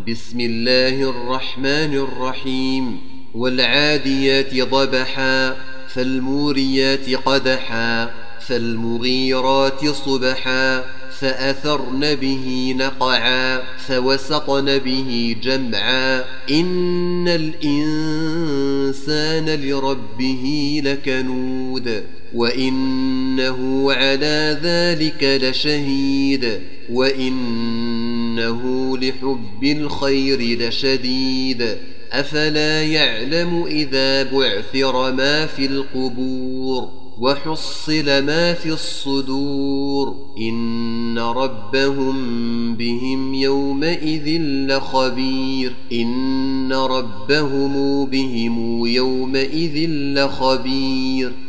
بسم الله الرحمن الرحيم والعاديات ضبحا فالموريات قدحا فالمغيرات صبحا فأثرن به نقعا فوسطن به جمعا إن الإنسان لربه لكنود وإنه على ذلك لشهيد وإنه لحب الخير لشديد أفلا يعلم إذا بعثر ما في القبور وحصل ما في الصدور إن ربهم بهم يومئذ لخبير إن ربهم بهم يومئذ لخبير